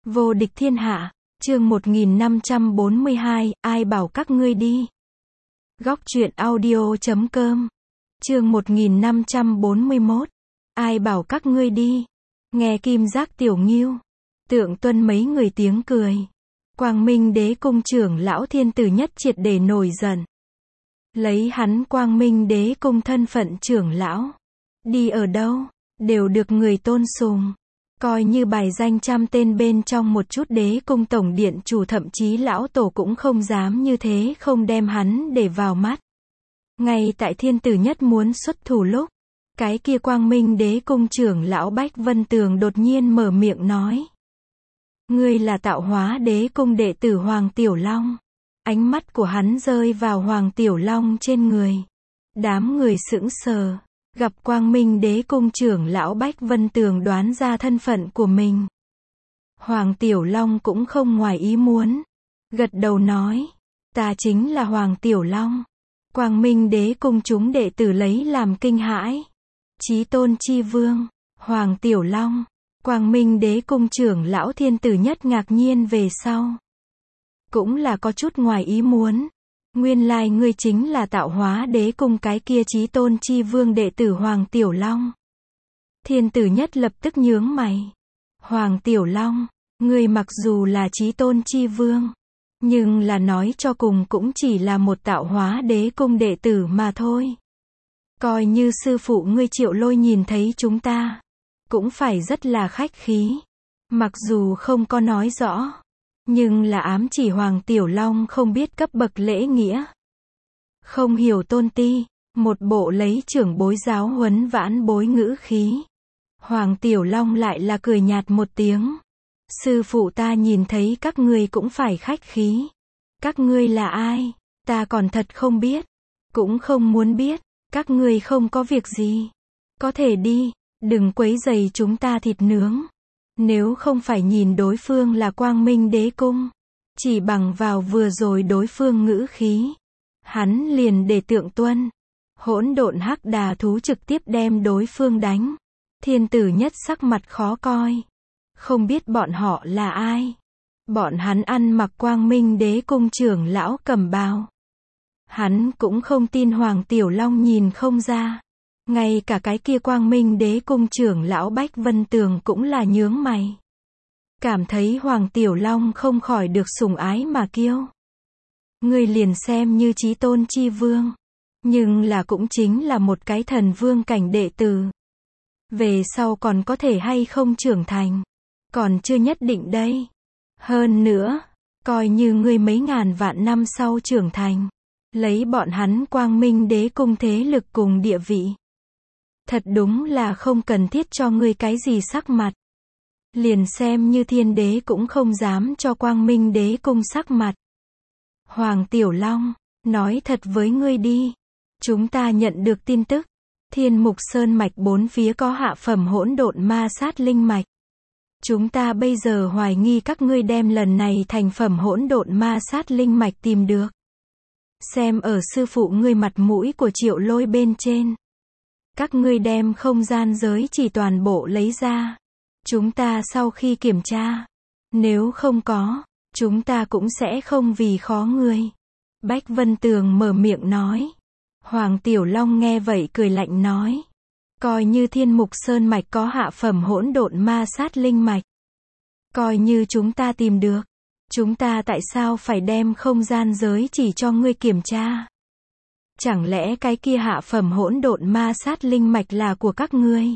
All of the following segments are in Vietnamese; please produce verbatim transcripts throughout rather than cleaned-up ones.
Vô địch thiên hạ, chương một nghìn năm trăm bốn mươi hai, ai bảo các ngươi đi. Góc truyện audio chấm com. Chương một nghìn năm trăm bốn mươi mốt, ai bảo các ngươi đi. Nghe Kim Giác Tiểu Ngưu, Tượng Tuân mấy người tiếng cười. Quang Minh Đế cung trưởng lão Thiên Tử Nhất triệt để nổi giận. Lấy hắn Quang Minh Đế cung thân phận trưởng lão, đi ở đâu đều được người tôn sùng. Coi như bài danh trăm tên bên trong một chút đế cung tổng điện chủ thậm chí lão tổ cũng không dám như thế không đem hắn để vào mắt. Ngay tại Thiên Tử Nhất muốn xuất thủ lúc, cái kia Quang Minh Đế cung trưởng lão Bách Vân Tường đột nhiên mở miệng nói. Ngươi là Tạo Hóa Đế cung đệ tử Hoàng Tiểu Long. Ánh mắt của hắn rơi vào Hoàng Tiểu Long trên người. Đám người sững sờ. Gặp Quang Minh Đế cung trưởng lão Bách Vân Tường đoán ra thân phận của mình. Hoàng Tiểu Long cũng không ngoài ý muốn. Gật đầu nói. Ta chính là Hoàng Tiểu Long. Quang Minh Đế cung chúng đệ tử lấy làm kinh hãi. Chí tôn chi vương, Hoàng Tiểu Long. Quang Minh Đế cung trưởng lão Thiên Tử Nhất ngạc nhiên về sau. Cũng là có chút ngoài ý muốn. Nguyên lai ngươi chính là Tạo Hóa Đế cung cái kia chí tôn chi vương đệ tử Hoàng Tiểu Long. Thiên Tử Nhất lập tức nhướng mày. Hoàng Tiểu Long, ngươi mặc dù là chí tôn chi vương, nhưng là nói cho cùng cũng chỉ là một Tạo Hóa Đế cung đệ tử mà thôi. Coi như sư phụ ngươi Triệu Lôi nhìn thấy chúng ta, cũng phải rất là khách khí. Mặc dù không có nói rõ, nhưng là ám chỉ Hoàng Tiểu Long không biết cấp bậc lễ nghĩa. Không hiểu tôn ti, một bộ lấy trưởng bối giáo huấn vãn bối ngữ khí. Hoàng Tiểu Long lại là cười nhạt một tiếng. Sư phụ ta nhìn thấy các ngươi cũng phải khách khí. Các ngươi là ai? Ta còn thật không biết. Cũng không muốn biết. Các ngươi không có việc gì. Có thể đi, đừng quấy rầy chúng ta thịt nướng. Nếu không phải nhìn đối phương là Quang Minh Đế cung, chỉ bằng vào vừa rồi đối phương ngữ khí, hắn liền để Tượng Tuân, hỗn độn hắc đà thú trực tiếp đem đối phương đánh. Thiên Tử Nhất sắc mặt khó coi. Không biết bọn họ là ai. Bọn hắn ăn mặc Quang Minh Đế cung trưởng lão cẩm bào. Hắn cũng không tin Hoàng Tiểu Long nhìn không ra. Ngay cả cái kia Quang Minh Đế cung trưởng lão Bách Vân Tường cũng là nhướng mày. Cảm thấy Hoàng Tiểu Long không khỏi được sủng ái mà kiêu. Ngươi liền xem như chí tôn chi vương, nhưng là cũng chính là một cái thần vương cảnh đệ tử. Về sau còn có thể hay không trưởng thành, còn chưa nhất định đây. Hơn nữa, coi như ngươi mấy ngàn vạn năm sau trưởng thành, lấy bọn hắn Quang Minh Đế cung thế lực cùng địa vị, thật đúng là không cần thiết cho ngươi cái gì sắc mặt. Liền xem như thiên đế cũng không dám cho Quang Minh Đế cung sắc mặt. Hoàng Tiểu Long, nói thật với ngươi đi. Chúng ta nhận được tin tức. Thiên Mục Sơn mạch bốn phía có hạ phẩm hỗn độn ma sát linh mạch. Chúng ta bây giờ hoài nghi các ngươi đem lần này thành phẩm hỗn độn ma sát linh mạch tìm được. Xem ở sư phụ ngươi mặt mũi của Triệu Lôi bên trên. Các ngươi đem không gian giới chỉ toàn bộ lấy ra. Chúng ta sau khi kiểm tra, nếu không có, chúng ta cũng sẽ không vì khó ngươi. Bách Vân Tường mở miệng nói. Hoàng Tiểu Long nghe vậy cười lạnh nói. Coi như Thiên Mục Sơn mạch có hạ phẩm hỗn độn ma sát linh mạch. Coi như chúng ta tìm được. Chúng ta tại sao phải đem không gian giới chỉ cho ngươi kiểm tra? Chẳng lẽ cái kia hạ phẩm hỗn độn ma sát linh mạch là của các ngươi?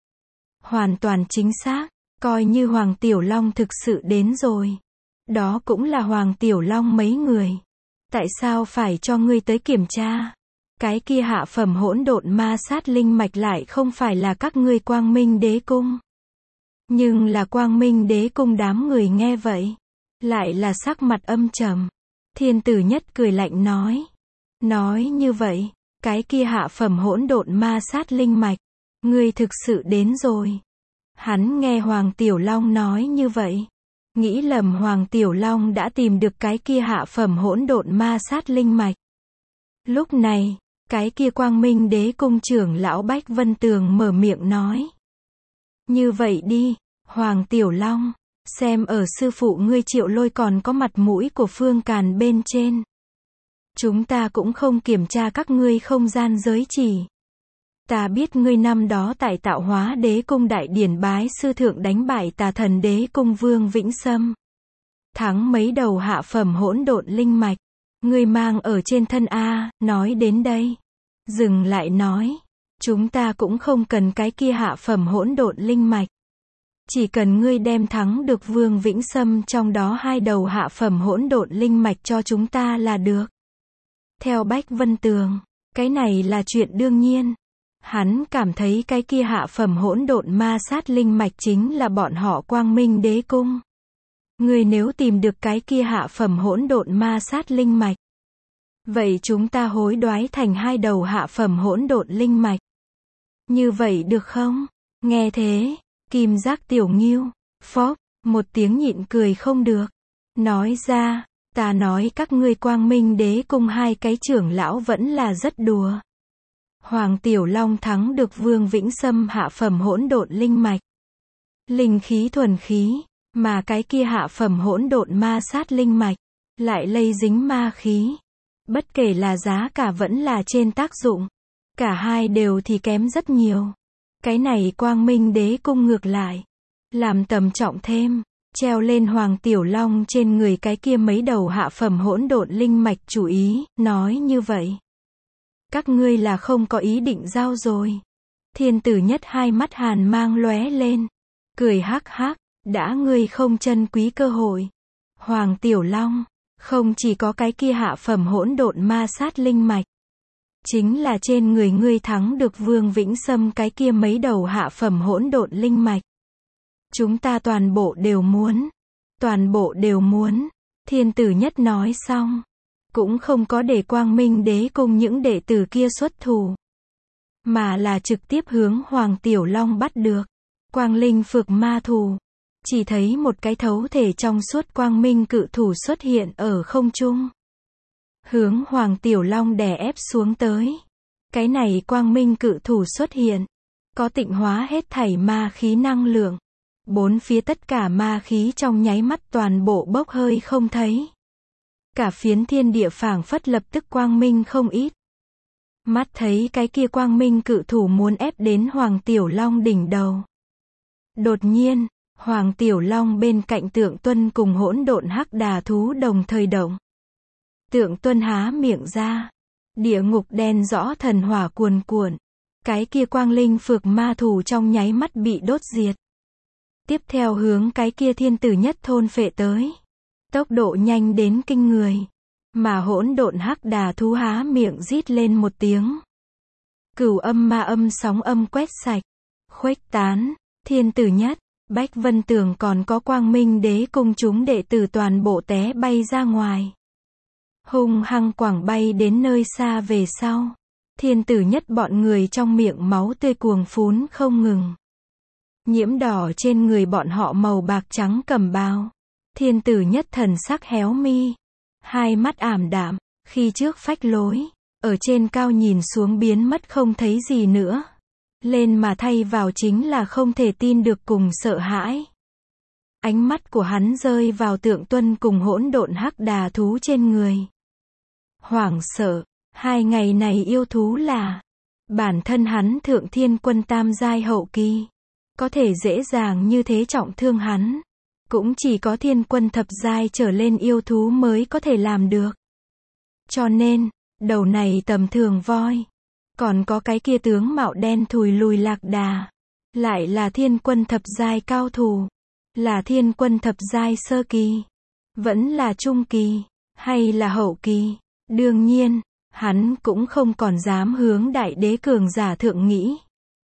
Hoàn toàn chính xác, coi như Hoàng Tiểu Long thực sự đến rồi. Đó cũng là Hoàng Tiểu Long mấy người. Tại sao phải cho ngươi tới kiểm tra? Cái kia hạ phẩm hỗn độn ma sát linh mạch lại không phải là các ngươi Quang Minh Đế cung. Nhưng là Quang Minh Đế cung đám người nghe vậy, lại là sắc mặt âm trầm. Thiên Tử Nhất cười lạnh nói. Nói như vậy, cái kia hạ phẩm hỗn độn ma sát linh mạch, ngươi thực sự đến rồi. Hắn nghe Hoàng Tiểu Long nói như vậy, nghĩ lầm Hoàng Tiểu Long đã tìm được cái kia hạ phẩm hỗn độn ma sát linh mạch. Lúc này, cái kia Quang Minh Đế cung trưởng lão Bách Vân Tường mở miệng nói. Như vậy đi, Hoàng Tiểu Long, xem ở sư phụ ngươi Triệu Lôi còn có mặt mũi của Phương Càn bên trên. Chúng ta cũng không kiểm tra các ngươi không gian giới chỉ. Ta biết ngươi năm đó tại Tạo Hóa Đế Cung đại điển bái sư thượng đánh bại Tà Thần Đế Cung Vương Vĩnh Sâm. Thắng mấy đầu hạ phẩm hỗn độn linh mạch. Ngươi mang ở trên thân a, nói đến đây. Dừng lại nói. Chúng ta cũng không cần cái kia hạ phẩm hỗn độn linh mạch. Chỉ cần ngươi đem thắng được Vương Vĩnh Sâm trong đó hai đầu hạ phẩm hỗn độn linh mạch cho chúng ta là được. Theo Bách Vân Tường, cái này là chuyện đương nhiên. Hắn cảm thấy cái kia hạ phẩm hỗn độn ma sát linh mạch chính là bọn họ Quang Minh Đế Cung. Ngươi nếu tìm được cái kia hạ phẩm hỗn độn ma sát linh mạch, vậy chúng ta hối đoái thành hai đầu hạ phẩm hỗn độn linh mạch. Như vậy được không? Nghe thế, Kim Giác Tiểu Ngưu, phốc, một tiếng nhịn cười không được. Nói ra, ta nói các ngươi Quang Minh Đế Cung hai cái trưởng lão vẫn là rất đùa. Hoàng Tiểu Long thắng được Vương Vĩnh Sâm hạ phẩm hỗn độn linh mạch. Linh khí thuần khí, mà cái kia hạ phẩm hỗn độn ma sát linh mạch, lại lây dính ma khí. Bất kể là giá cả vẫn là trên tác dụng. Cả hai đều thì kém rất nhiều. Cái này Quang Minh Đế Cung ngược lại. Làm tầm trọng thêm. Treo lên Hoàng Tiểu Long trên người cái kia mấy đầu hạ phẩm hỗn độn linh mạch chủ ý, nói như vậy. Các ngươi là không có ý định giao rồi. Thiên Tử Nhất hai mắt hàn mang lóe lên. Cười hắc hắc, đã ngươi không trân quý cơ hội. Hoàng Tiểu Long, không chỉ có cái kia hạ phẩm hỗn độn ma sát linh mạch. Chính là trên người ngươi thắng được Vương Vĩnh Sâm cái kia mấy đầu hạ phẩm hỗn độn linh mạch. Chúng ta toàn bộ đều muốn. Toàn bộ đều muốn. Thiên Tử Nhất nói xong. Cũng không có để Quang Minh Đế Cung những đệ tử kia xuất thủ. Mà là trực tiếp hướng Hoàng Tiểu Long bắt được. Quang Linh Phược Ma Thù. Chỉ thấy một cái thấu thể trong suốt quang minh cự thủ xuất hiện ở không trung. Hướng Hoàng Tiểu Long đè ép xuống tới. Cái này quang minh cự thủ xuất hiện. Có tịnh hóa hết thảy ma khí năng lượng. Bốn phía tất cả ma khí trong nháy mắt toàn bộ bốc hơi không thấy. Cả phiến thiên địa phảng phất lập tức quang minh không ít. Mắt thấy cái kia quang minh cự thủ muốn ép đến Hoàng Tiểu Long đỉnh đầu. Đột nhiên, Hoàng Tiểu Long bên cạnh Tượng Tuân cùng hỗn độn hắc đà thú đồng thời động. Tượng Tuân há miệng ra. Địa ngục đen rõ thần hỏa cuồn cuộn. Cái kia quang linh phược ma thù trong nháy mắt bị đốt diệt. Tiếp theo hướng cái kia Thiên Tử Nhất thôn phệ tới. Tốc độ nhanh đến kinh người. Mà hỗn độn hắc đà thú há miệng rít lên một tiếng. Cửu âm ma âm sóng âm quét sạch. Khuếch tán. Thiên Tử Nhất, Bách Vân Tường còn có Quang Minh Đế Cung chúng đệ tử toàn bộ té bay ra ngoài. Hung hăng quẳng bay đến nơi xa về sau. Thiên Tử Nhất bọn người trong miệng máu tươi cuồng phún không ngừng. Nhiễm đỏ trên người bọn họ màu bạc trắng cẩm bào. Thiên Tử Nhất thần sắc héo mi. Hai mắt ảm đạm, khi trước phách lối. Ở trên cao nhìn xuống biến mất không thấy gì nữa. Lên mà thay vào chính là không thể tin được cùng sợ hãi. Ánh mắt của hắn rơi vào Tượng Tuân cùng hỗn độn hắc đà thú trên người. Hoảng sợ, hai ngày này yêu thú là bản thân hắn Thượng Thiên Quân tam giai hậu kỳ. Có thể dễ dàng như thế trọng thương hắn. Cũng chỉ có Thiên Quân thập giai trở lên yêu thú mới có thể làm được. Cho nên, đầu này tầm thường voi. Còn có cái kia tướng mạo đen thùi lùi lạc đà. Lại là Thiên Quân thập giai cao thủ. Là Thiên Quân thập giai sơ kỳ. Vẫn là trung kỳ. Hay là hậu kỳ. Đương nhiên, hắn cũng không còn dám hướng đại đế cường giả thượng nghĩ.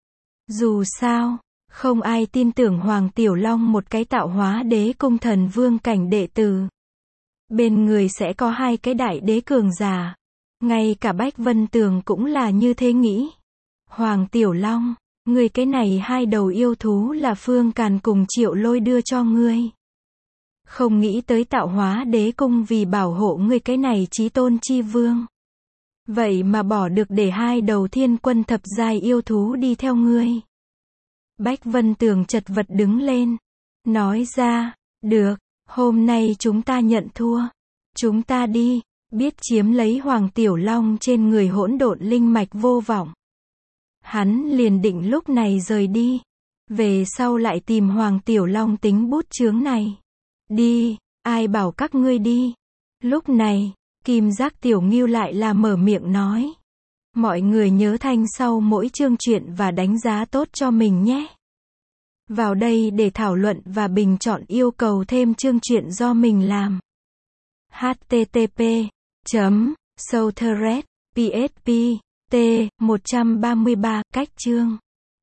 Dù sao, không ai tin tưởng Hoàng Tiểu Long một cái Tạo Hóa Đế Cung thần vương cảnh đệ tử. Bên người sẽ có hai cái đại đế cường giả. Ngay cả Bách Vân Tường cũng là như thế nghĩ. Hoàng Tiểu Long, người cái này hai đầu yêu thú là Phương Càn cùng Triệu Lôi đưa cho ngươi. Không nghĩ tới Tạo Hóa Đế Cung vì bảo hộ ngươi cái này chí tôn chi vương. Vậy mà bỏ được để hai đầu Thiên Quân thập giai yêu thú đi theo ngươi. Bách Vân Tường chật vật đứng lên. Nói ra, Được, hôm nay chúng ta nhận thua. Chúng ta đi, biết chiếm lấy Hoàng Tiểu Long trên người hỗn độn linh mạch vô vọng. Hắn liền định lúc này rời đi. Về sau lại tìm Hoàng Tiểu Long tính bút chướng này. Đi, ai bảo các ngươi đi. Lúc này, Kim Giác Tiểu Ngưu lại là mở miệng nói. Mọi người nhớ thanh sau mỗi chương truyện và đánh giá tốt cho mình nhé. Vào đây để thảo luận và bình chọn yêu cầu thêm chương truyện do mình làm. h t t p chấm sâu thread php t một trăm ba mươi ba cách chương